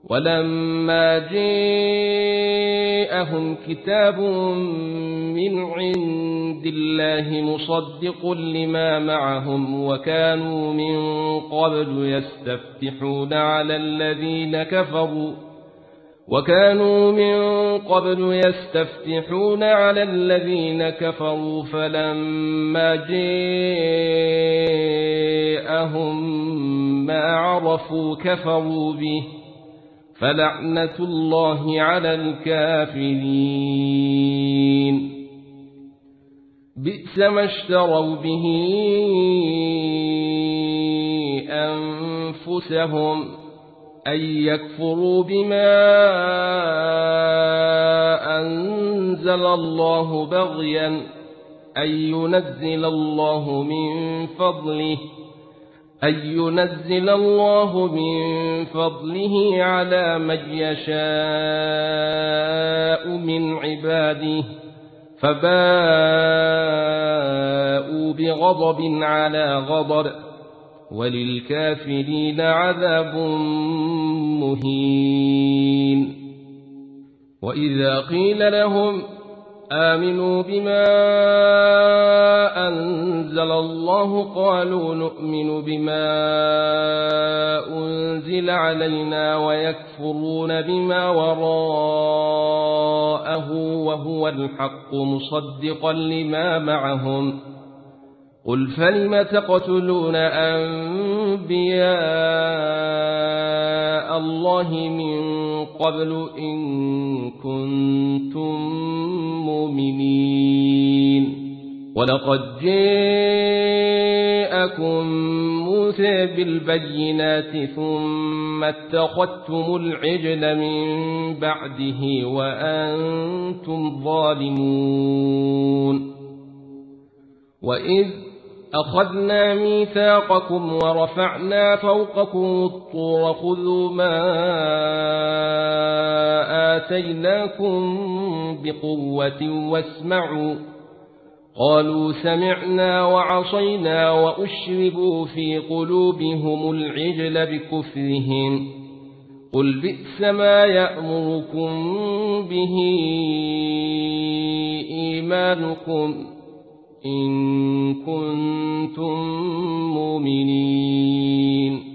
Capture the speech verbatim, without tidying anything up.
ولما جاءهم كتاب من عند الله مصدق لما معهم وكانوا من قبل يستفتحون على الذين كفروا وكانوا من قبل يستفتحون على الذين كفروا فلما جاءهم ما عرفوا كفروا به فلعنة الله على الكافرين. بئس ما اشتروا به أنفسهم أن يكفروا بما أنزل الله بغيا أن ينزل الله من فضله أن ينزل الله من فضله على من يشاء من عباده فباءوا بغضب على غضب وللكافرين عذاب مهين. وإذا قيل لهم آمنوا بما أنزل الله قالوا نؤمن بما أنزل علينا ويكفرون بما وراءه وهو الحق مصدقا لما معهم قل فلم تقتلون أنبياء الله من قبل إن كنتم مؤمنين. ولقد جاءكم موسى بالبينات ثم اتخذتم العجل من بعده وأنتم ظالمون. وإذ أخذنا ميثاقكم ورفعنا فوقكم الطور خذوا ما آتيناكم بقوة واسمعوا قالوا سمعنا وعصينا وأشربوا في قلوبهم العجل بكفرهم قل بئس ما يأمركم به إيمانكم إن كنتم مؤمنين.